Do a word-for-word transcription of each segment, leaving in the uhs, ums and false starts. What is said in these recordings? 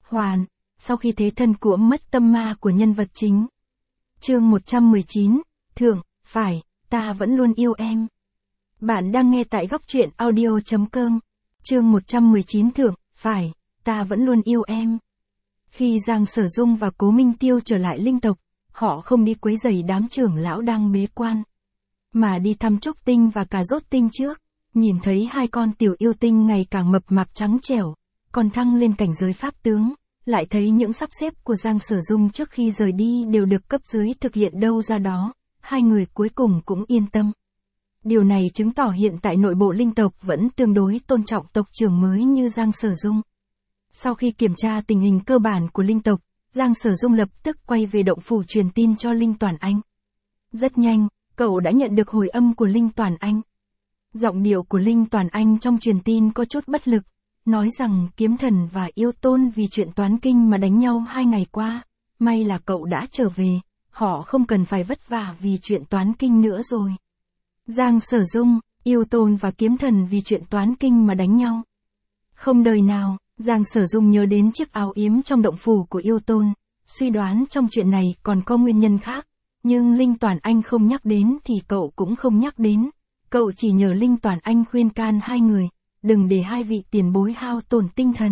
hoàn, sau khi thế thân của mất tâm ma của nhân vật chính. Chương một trăm mười chín, Thượng, phải, ta vẫn luôn yêu em. Bạn đang nghe tại góc truyện audio chấm com. Chương một trăm mười chín Thượng, phải, ta vẫn luôn yêu em. Khi Giang Sở Dung và Cố Minh Tiêu trở lại linh tộc, họ không đi quấy rầy đám trưởng lão đang bế quan, mà đi thăm Trúc Tinh và Cà Rốt Tinh trước. Nhìn thấy hai con tiểu yêu tinh ngày càng mập mạp trắng trẻo, còn thăng lên cảnh giới pháp tướng, lại thấy những sắp xếp của Giang Sở Dung trước khi rời đi đều được cấp dưới thực hiện đâu ra đó, hai người cuối cùng cũng yên tâm. Điều này chứng tỏ hiện tại nội bộ linh tộc vẫn tương đối tôn trọng tộc trưởng mới như Giang Sở Dung. Sau khi kiểm tra tình hình cơ bản của linh tộc, Giang Sở Dung lập tức quay về động phủ truyền tin cho Linh Toàn Anh. Rất nhanh, cậu đã nhận được hồi âm của Linh Toàn Anh. Giọng điệu của Linh Toàn Anh trong truyền tin có chút bất lực, nói rằng Kiếm Thần và Yêu Tôn vì chuyện toán kinh mà đánh nhau hai ngày qua, may là cậu đã trở về, họ không cần phải vất vả vì chuyện toán kinh nữa rồi. Giang Sở Dung, Yêu Tôn và Kiếm Thần vì chuyện toán kinh mà đánh nhau. Không đời nào, Giang Sở Dung nhớ đến chiếc áo yếm trong động phủ của Yêu Tôn, suy đoán trong chuyện này còn có nguyên nhân khác, nhưng Linh Toàn Anh không nhắc đến thì cậu cũng không nhắc đến. Cậu chỉ nhờ Linh Toàn Anh khuyên can hai người, đừng để hai vị tiền bối hao tổn tinh thần.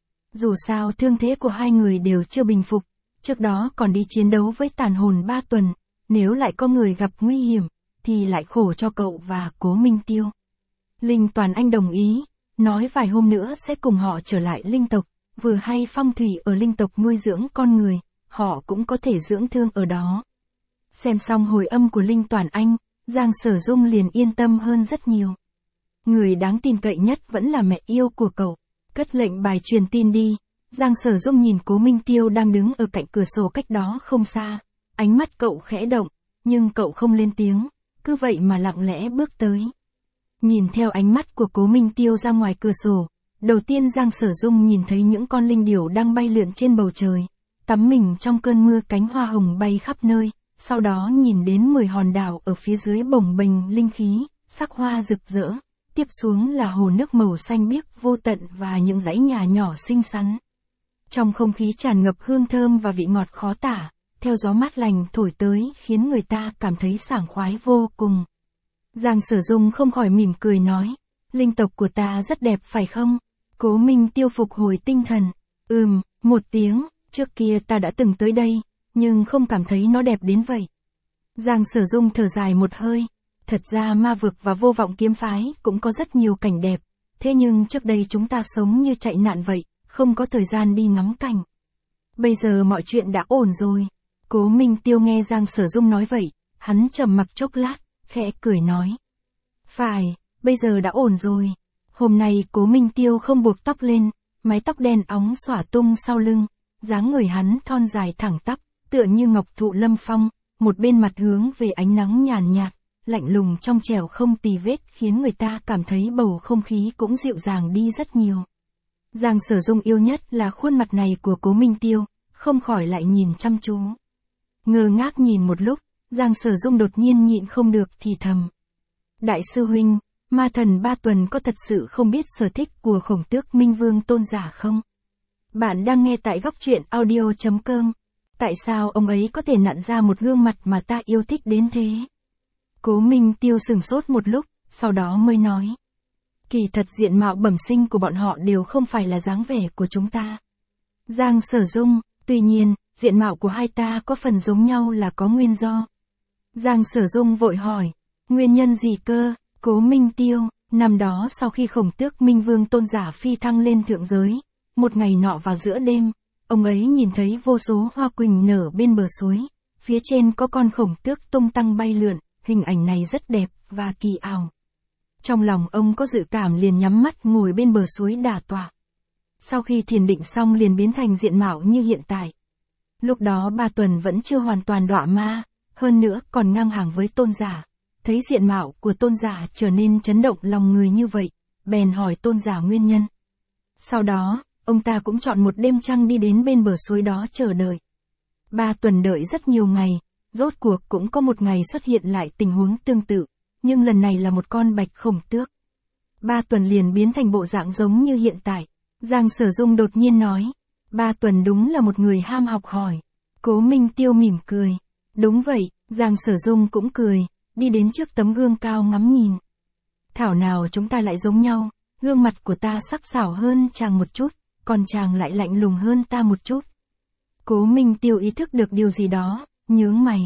Dù sao thương thế của hai người đều chưa bình phục, trước đó còn đi chiến đấu với tàn hồn ba tuần, nếu lại có người gặp nguy hiểm, thì lại khổ cho cậu và Cố Minh Tiêu. Linh Toàn Anh đồng ý, nói vài hôm nữa sẽ cùng họ trở lại linh tộc, vừa hay phong thủy ở linh tộc nuôi dưỡng con người, họ cũng có thể dưỡng thương ở đó. Xem xong hồi âm của Linh Toàn Anh, Giang Sở Dung liền yên tâm hơn rất nhiều. Người đáng tin cậy nhất vẫn là mẹ yêu của cậu. Cất lệnh bài truyền tin đi, Giang Sở Dung nhìn Cố Minh Tiêu đang đứng ở cạnh cửa sổ cách đó không xa. Ánh mắt cậu khẽ động, nhưng cậu không lên tiếng, cứ vậy mà lặng lẽ bước tới. Nhìn theo ánh mắt của Cố Minh Tiêu ra ngoài cửa sổ, đầu tiên Giang Sở Dung nhìn thấy những con linh điểu đang bay lượn trên bầu trời, tắm mình trong cơn mưa cánh hoa hồng bay khắp nơi. Sau đó nhìn đến mười hòn đảo ở phía dưới bồng bềnh linh khí, sắc hoa rực rỡ, tiếp xuống là hồ nước màu xanh biếc vô tận và những dãy nhà nhỏ xinh xắn. Trong không khí tràn ngập hương thơm và vị ngọt khó tả, theo gió mát lành thổi tới khiến người ta cảm thấy sảng khoái vô cùng. Giang Sở Dung không khỏi mỉm cười nói, linh tộc của ta rất đẹp phải không? Cố Minh Tiêu phục hồi tinh thần, ừm, một tiếng, trước kia ta đã từng tới đây, nhưng không cảm thấy nó đẹp đến vậy. Giang Sở Dung thở dài một hơi, thật ra ma vực và vô vọng kiếm phái cũng có rất nhiều cảnh đẹp, thế nhưng trước đây chúng ta sống như chạy nạn vậy, không có thời gian đi ngắm cảnh. Bây giờ mọi chuyện đã ổn rồi. Cố Minh Tiêu nghe Giang Sở Dung nói vậy, hắn trầm mặc chốc lát, khẽ cười nói. Phải, bây giờ đã ổn rồi. Hôm nay Cố Minh Tiêu không buộc tóc lên, mái tóc đen óng xõa tung sau lưng, dáng người hắn thon dài thẳng tắp, tựa như ngọc thụ lâm phong, một bên mặt hướng về ánh nắng nhàn nhạt, lạnh lùng trong trẻo không tì vết khiến người ta cảm thấy bầu không khí cũng dịu dàng đi rất nhiều. Giang Sở Dung yêu nhất là khuôn mặt này của Cố Minh Tiêu, không khỏi lại nhìn chăm chú. Ngơ ngác nhìn một lúc, Giang Sở Dung đột nhiên nhịn không được thì thầm. Đại sư huynh, ma thần ba tuần có thật sự không biết sở thích của Khổng Tước Minh Vương Tôn giả không? Bạn đang nghe tại góc truyện audio chấm com. Tại sao ông ấy có thể nặn ra một gương mặt mà ta yêu thích đến thế? Cố Minh Tiêu sừng sốt một lúc, sau đó mới nói. Kỳ thật diện mạo bẩm sinh của bọn họ đều không phải là dáng vẻ của chúng ta. Giang Sở Dung, tuy nhiên, diện mạo của hai ta có phần giống nhau là có nguyên do. Giang Sở Dung vội hỏi, nguyên nhân gì cơ? Cố Minh Tiêu, năm đó sau khi Khổng Tước Minh Vương Tôn giả phi thăng lên thượng giới, một ngày nọ vào giữa đêm, ông ấy nhìn thấy vô số hoa quỳnh nở bên bờ suối, phía trên có con khổng tước tung tăng bay lượn, hình ảnh này rất đẹp và kỳ ảo. Trong lòng ông có dự cảm liền nhắm mắt ngồi bên bờ suối đả tọa. Sau khi thiền định xong liền biến thành diện mạo như hiện tại. Lúc đó ba tuần vẫn chưa hoàn toàn đọa ma, hơn nữa còn ngang hàng với tôn giả. Thấy diện mạo của tôn giả trở nên chấn động lòng người như vậy, bèn hỏi tôn giả nguyên nhân. Sau đó, ông ta cũng chọn một đêm trăng đi đến bên bờ suối đó chờ đợi. Ba tuần đợi rất nhiều ngày, rốt cuộc cũng có một ngày xuất hiện lại tình huống tương tự, nhưng lần này là một con bạch khổng tước. Ba tuần liền biến thành bộ dạng giống như hiện tại. Giang Sở Dung đột nhiên nói, Ba Tuần đúng là một người ham học hỏi. Cố Minh Tiêu mỉm cười. Đúng vậy, Giang Sở Dung cũng cười, đi đến trước tấm gương cao ngắm nhìn. Thảo nào chúng ta lại giống nhau, gương mặt của ta sắc sảo hơn chàng một chút, còn chàng lại lạnh lùng hơn ta một chút. Cố Minh Tiêu ý thức được điều gì đó, nhướng mày.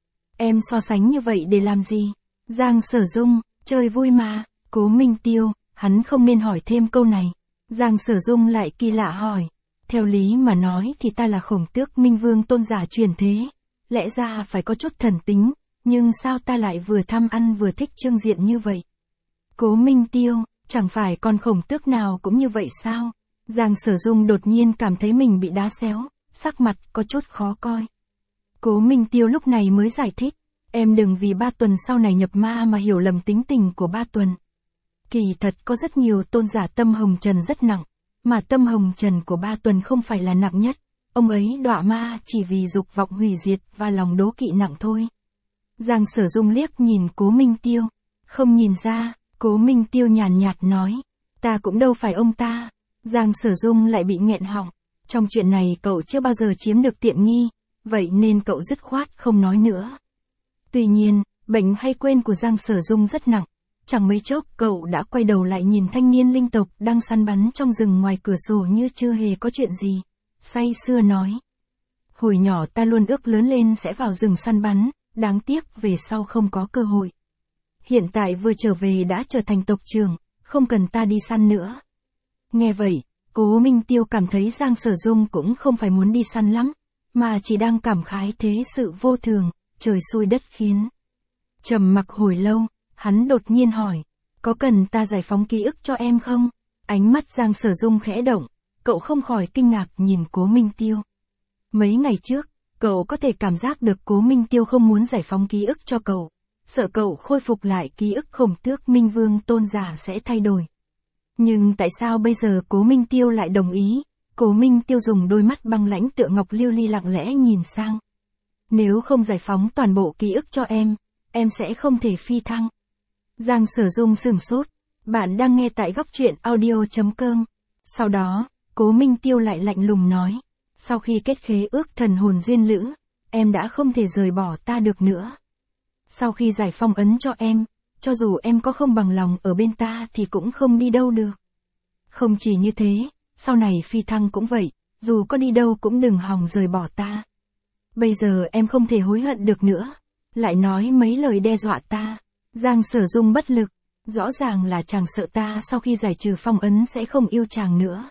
Em so sánh như vậy để làm gì? Giang Sở Dung, chơi vui mà. Cố Minh Tiêu, hắn không nên hỏi thêm câu này. Giang Sở Dung lại kỳ lạ hỏi. Theo lý mà nói thì ta là Khổng Tước Minh Vương tôn giả truyền thế. Lẽ ra phải có chút thần tính, nhưng sao ta lại vừa tham ăn vừa thích trưng diện như vậy? Cố Minh Tiêu, chẳng phải con khổng tước nào cũng như vậy sao? Giang Sở Dung đột nhiên cảm thấy mình bị đá xéo, sắc mặt có chút khó coi. Cố Minh Tiêu lúc này mới giải thích, em đừng vì Ba Tuần sau này nhập ma mà hiểu lầm tính tình của Ba Tuần. Kỳ thật có rất nhiều tôn giả tâm hồng trần rất nặng, mà tâm hồng trần của Ba Tuần không phải là nặng nhất, ông ấy đọa ma chỉ vì dục vọng hủy diệt và lòng đố kỵ nặng thôi. Giang Sở Dung liếc nhìn Cố Minh Tiêu, không nhìn ra. Cố Minh Tiêu nhàn nhạt nói, ta cũng đâu phải ông ta. Giang Sở Dung lại bị nghẹn họng, trong chuyện này cậu chưa bao giờ chiếm được tiện nghi, vậy nên cậu dứt khoát không nói nữa. Tuy nhiên, bệnh hay quên của Giang Sở Dung rất nặng, chẳng mấy chốc cậu đã quay đầu lại nhìn thanh niên linh tộc đang săn bắn trong rừng ngoài cửa sổ như chưa hề có chuyện gì, say sưa nói. Hồi nhỏ ta luôn ước lớn lên sẽ vào rừng săn bắn, đáng tiếc về sau không có cơ hội. Hiện tại vừa trở về đã trở thành tộc trưởng, không cần ta đi săn nữa. Nghe vậy, Cố Minh Tiêu cảm thấy Giang Sở Dung cũng không phải muốn đi săn lắm, mà chỉ đang cảm khái thế sự vô thường, trời xui đất khiến. Trầm mặc hồi lâu, hắn đột nhiên hỏi, có cần ta giải phóng ký ức cho em không? Ánh mắt Giang Sở Dung khẽ động, cậu không khỏi kinh ngạc nhìn Cố Minh Tiêu. Mấy ngày trước, cậu có thể cảm giác được Cố Minh Tiêu không muốn giải phóng ký ức cho cậu. Sợ cậu khôi phục lại ký ức Khổng Tước Minh Vương tôn giả sẽ thay đổi. Nhưng tại sao bây giờ Cố Minh Tiêu lại đồng ý? Cố Minh Tiêu dùng đôi mắt băng lãnh tựa ngọc lưu ly lặng lẽ nhìn sang. Nếu không giải phóng toàn bộ ký ức cho em, em sẽ không thể phi thăng. Giang Sở Dung sửng sốt. Bạn đang nghe tại góc truyện audio chấm com. Sau đó, Cố Minh Tiêu lại lạnh lùng nói. Sau khi kết khế ước thần hồn duyên lữ, em đã không thể rời bỏ ta được nữa. Sau khi giải phong ấn cho em, cho dù em có không bằng lòng ở bên ta thì cũng không đi đâu được. Không chỉ như thế, sau này phi thăng cũng vậy, dù có đi đâu cũng đừng hòng rời bỏ ta. Bây giờ em không thể hối hận được nữa, lại nói mấy lời đe dọa ta. Giang Sở Dung bất lực, rõ ràng là chàng sợ ta sau khi giải trừ phong ấn sẽ không yêu chàng nữa.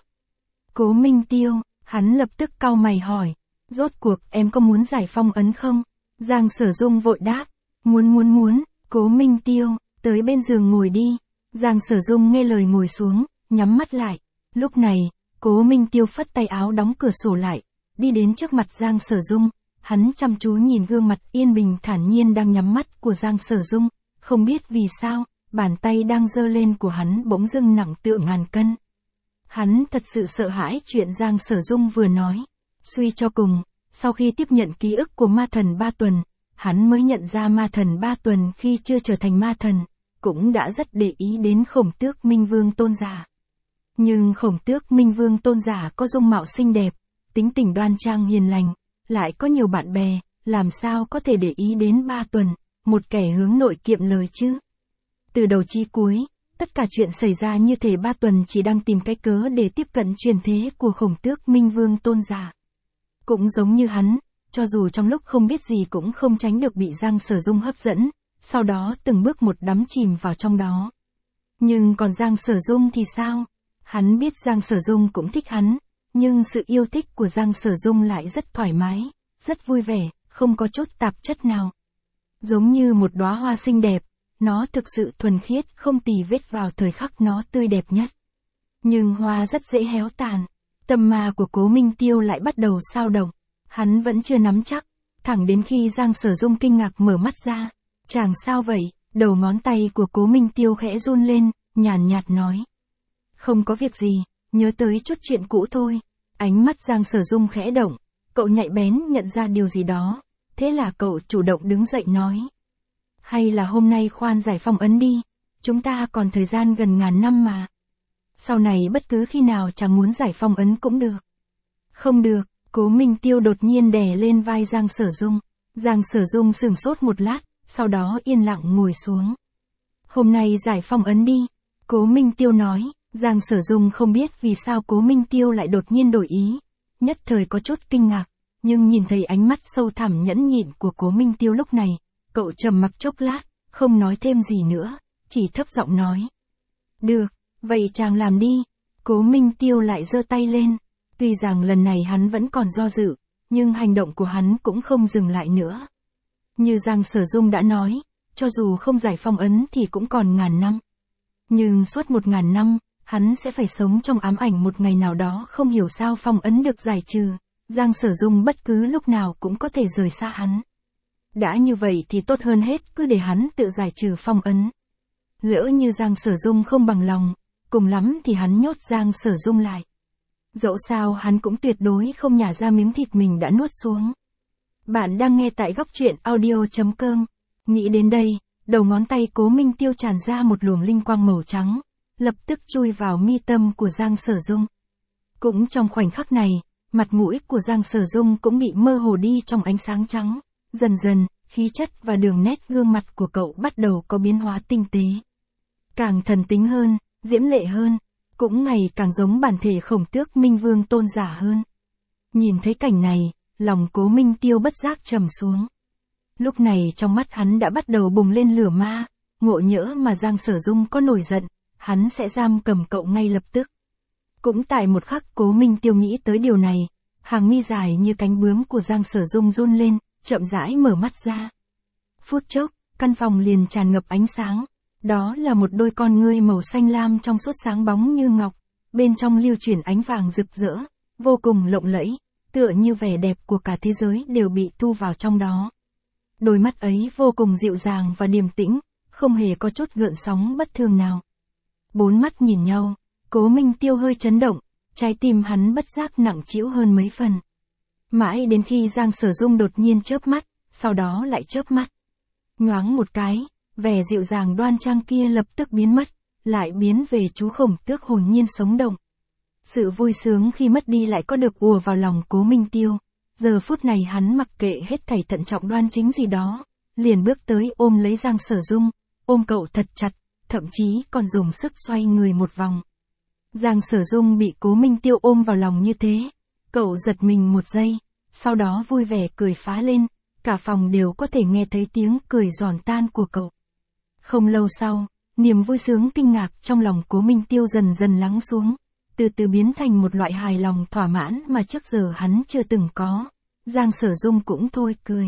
Cố Minh Tiêu, hắn lập tức cau mày hỏi, rốt cuộc em có muốn giải phong ấn không? Giang Sở Dung vội đáp. Muốn muốn muốn, Cố Minh Tiêu, tới bên giường ngồi đi. Giang Sở Dung nghe lời ngồi xuống, nhắm mắt lại. Lúc này, Cố Minh Tiêu phất tay áo đóng cửa sổ lại, đi đến trước mặt Giang Sở Dung. Hắn chăm chú nhìn gương mặt yên bình thản nhiên đang nhắm mắt của Giang Sở Dung, không biết vì sao, bàn tay đang giơ lên của hắn bỗng dưng nặng tựa ngàn cân. Hắn thật sự sợ hãi chuyện Giang Sở Dung vừa nói. Suy cho cùng, sau khi tiếp nhận ký ức của ma thần Ba Tuần, hắn mới nhận ra ma thần Ba Tuần khi chưa trở thành ma thần, cũng đã rất để ý đến Khổng Tước Minh Vương tôn giả. Nhưng Khổng Tước Minh Vương tôn giả có dung mạo xinh đẹp, tính tình đoan trang hiền lành, lại có nhiều bạn bè, làm sao có thể để ý đến Ba Tuần, một kẻ hướng nội kiệm lời chứ. Từ đầu chí cuối, tất cả chuyện xảy ra như thể Ba Tuần chỉ đang tìm cái cớ để tiếp cận truyền thế của Khổng Tước Minh Vương tôn giả. Cũng giống như hắn, cho dù trong lúc không biết gì cũng không tránh được bị Giang Sở Dung hấp dẫn, sau đó từng bước một đắm chìm vào trong đó. Nhưng còn Giang Sở Dung thì sao? Hắn biết Giang Sở Dung cũng thích hắn, nhưng sự yêu thích của Giang Sở Dung lại rất thoải mái, rất vui vẻ, không có chút tạp chất nào. Giống như một đóa hoa xinh đẹp, nó thực sự thuần khiết, không tì vết vào thời khắc nó tươi đẹp nhất. Nhưng hoa rất dễ héo tàn. Tâm ma của Cố Minh Tiêu lại bắt đầu xao động. Hắn vẫn chưa nắm chắc, thẳng đến khi Giang Sở Dung kinh ngạc mở mắt ra. Chàng sao vậy? Đầu ngón tay của Cố Minh Tiêu khẽ run lên, nhàn nhạt nói. Không có việc gì, nhớ tới chút chuyện cũ thôi. Ánh mắt Giang Sở Dung khẽ động, cậu nhạy bén nhận ra điều gì đó. Thế là cậu chủ động đứng dậy nói. Hay là hôm nay khoan giải phong ấn đi, chúng ta còn thời gian gần ngàn năm mà. Sau này bất cứ khi nào chàng muốn giải phong ấn cũng được. Không được, Cố Minh Tiêu đột nhiên đè lên vai Giang Sở Dung. Giang Sở Dung sửng sốt một lát, sau đó yên lặng ngồi xuống. Hôm nay giải phong ấn đi, Cố Minh Tiêu nói. Giang Sở Dung không biết vì sao Cố Minh Tiêu lại đột nhiên đổi ý, nhất thời có chút kinh ngạc, nhưng nhìn thấy ánh mắt sâu thẳm nhẫn nhịn của Cố Minh Tiêu lúc này, cậu trầm mặc chốc lát, không nói thêm gì nữa, chỉ thấp giọng nói. Được, vậy chàng làm đi. Cố Minh Tiêu lại giơ tay lên, tuy rằng lần này hắn vẫn còn do dự, nhưng hành động của hắn cũng không dừng lại nữa. Như Giang Sở Dung đã nói, cho dù không giải phong ấn thì cũng còn ngàn năm. Nhưng suốt một ngàn năm, hắn sẽ phải sống trong ám ảnh một ngày nào đó không hiểu sao phong ấn được giải trừ, Giang Sở Dung bất cứ lúc nào cũng có thể rời xa hắn. Đã như vậy thì tốt hơn hết cứ để hắn tự giải trừ phong ấn. Lỡ như Giang Sở Dung không bằng lòng, cùng lắm thì hắn nhốt Giang Sở Dung lại. Dẫu sao hắn cũng tuyệt đối không nhả ra miếng thịt mình đã nuốt xuống. Bạn đang nghe tại góc truyện audio chấm com. Nghĩ đến đây, đầu ngón tay Cố Minh Tiêu tràn ra một luồng linh quang màu trắng, lập tức chui vào mi tâm của Giang Sở Dung. Cũng trong khoảnh khắc này, mặt mũi của Giang Sở Dung cũng bị mơ hồ đi trong ánh sáng trắng. Dần dần, khí chất và đường nét gương mặt của cậu bắt đầu có biến hóa tinh tế. Càng thần tính hơn, diễm lệ hơn, cũng ngày càng giống bản thể Khổng Tước Minh Vương Tôn giả hơn. Nhìn thấy cảnh này, lòng Cố Minh Tiêu bất giác trầm xuống. Lúc này trong mắt hắn đã bắt đầu bùng lên lửa ma, ngộ nhỡ mà Giang Sở Dung có nổi giận, hắn sẽ giam cầm cậu ngay lập tức. Cũng tại một khắc Cố Minh Tiêu nghĩ tới điều này, hàng mi dài như cánh bướm của Giang Sở Dung run lên, chậm rãi mở mắt ra. Phút chốc, căn phòng liền tràn ngập ánh sáng. Đó là một đôi con ngươi màu xanh lam trong suốt sáng bóng như ngọc, bên trong lưu chuyển ánh vàng rực rỡ, vô cùng lộng lẫy, tựa như vẻ đẹp của cả thế giới đều bị thu vào trong đó. Đôi mắt ấy vô cùng dịu dàng và điềm tĩnh, không hề có chút gợn sóng bất thường nào. Bốn mắt nhìn nhau, Cố Minh Tiêu hơi chấn động, trái tim hắn bất giác nặng trĩu hơn mấy phần. Mãi đến khi Giang Sở Dung đột nhiên chớp mắt, sau đó lại chớp mắt. Nhoáng một cái, vẻ dịu dàng đoan trang kia lập tức biến mất, lại biến về chú Khổng Tước hồn nhiên sống động. Sự vui sướng khi mất đi lại có được ùa vào lòng Cố Minh Tiêu. Giờ phút này hắn mặc kệ hết thảy thận trọng đoan chính gì đó, liền bước tới ôm lấy Giang Sở Dung, ôm cậu thật chặt, thậm chí còn dùng sức xoay người một vòng. Giang Sở Dung bị Cố Minh Tiêu ôm vào lòng như thế, cậu giật mình một giây, sau đó vui vẻ cười phá lên, cả phòng đều có thể nghe thấy tiếng cười giòn tan của cậu. Không lâu sau, niềm vui sướng kinh ngạc trong lòng Cố Minh Tiêu dần dần lắng xuống, từ từ biến thành một loại hài lòng thỏa mãn mà trước giờ hắn chưa từng có. Giang Sở Dung cũng thôi cười.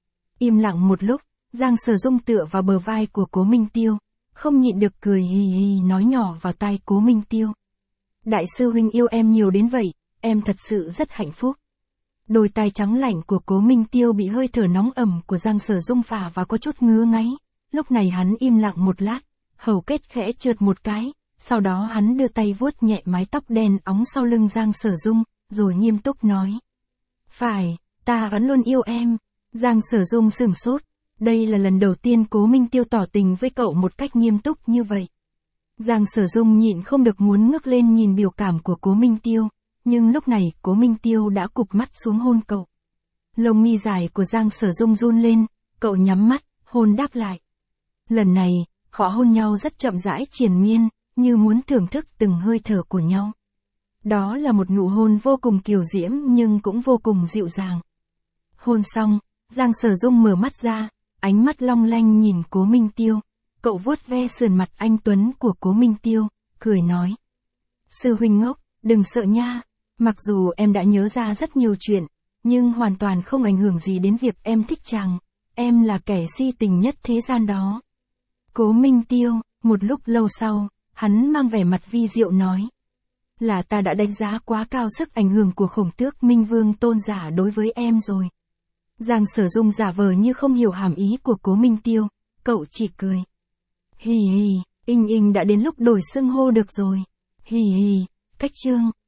Im lặng một lúc, Giang Sở Dung tựa vào bờ vai của Cố Minh Tiêu, không nhịn được cười hì hì nói nhỏ vào tai Cố Minh Tiêu. Đại sư huynh yêu em nhiều đến vậy, em thật sự rất hạnh phúc. Đôi tai trắng lạnh của Cố Minh Tiêu bị hơi thở nóng ẩm của Giang Sở Dung phả và có chút ngứa ngáy. Lúc này hắn im lặng một lát, hầu kết khẽ trượt một cái, sau đó hắn đưa tay vuốt nhẹ mái tóc đen óng sau lưng Giang Sở Dung, rồi nghiêm túc nói. Phải, ta vẫn luôn yêu em. Giang Sở Dung sửng sốt, đây là lần đầu tiên Cố Minh Tiêu tỏ tình với cậu một cách nghiêm túc như vậy. Giang Sở Dung nhịn không được muốn ngước lên nhìn biểu cảm của Cố Minh Tiêu, nhưng lúc này Cố Minh Tiêu đã cụp mắt xuống hôn cậu. Lông mi dài của Giang Sở Dung run lên, cậu nhắm mắt, hôn đáp lại. Lần này, họ hôn nhau rất chậm rãi triền miên, như muốn thưởng thức từng hơi thở của nhau. Đó là một nụ hôn vô cùng kiều diễm nhưng cũng vô cùng dịu dàng. Hôn xong, Giang Sở Dung mở mắt ra, ánh mắt long lanh nhìn Cố Minh Tiêu. Cậu vuốt ve sườn mặt anh tuấn của Cố Minh Tiêu, cười nói. Sư huynh ngốc, đừng sợ nha, mặc dù em đã nhớ ra rất nhiều chuyện, nhưng hoàn toàn không ảnh hưởng gì đến việc em thích chàng, em là kẻ si tình nhất thế gian đó. Cố Minh Tiêu, một lúc lâu sau, hắn mang vẻ mặt vi diệu nói. Là ta đã đánh giá quá cao sức ảnh hưởng của Khổng Tước Minh Vương Tôn giả đối với em rồi. Giang Sở Dung giả vờ như không hiểu hàm ý của Cố Minh Tiêu, cậu chỉ cười. Hì hì, Inh Inh đã đến lúc đổi xưng hô được rồi. Hì hì, cách chương.